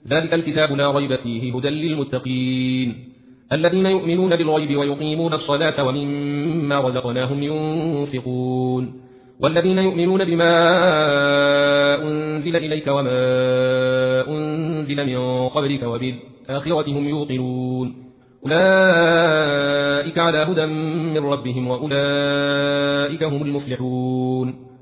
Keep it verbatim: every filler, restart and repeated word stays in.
ذلك الكتاب لا ريب فيه هدى للمتقين الذين يؤمنون بالغيب ويقيمون الصلاة ومما رزقناهم ينفقون والذين يؤمنون بما أنزل إليك وما أنزل من قبلك وبالآخرة هم يوقنون أولئك على هدى من ربهم وأولئك هم المفلحون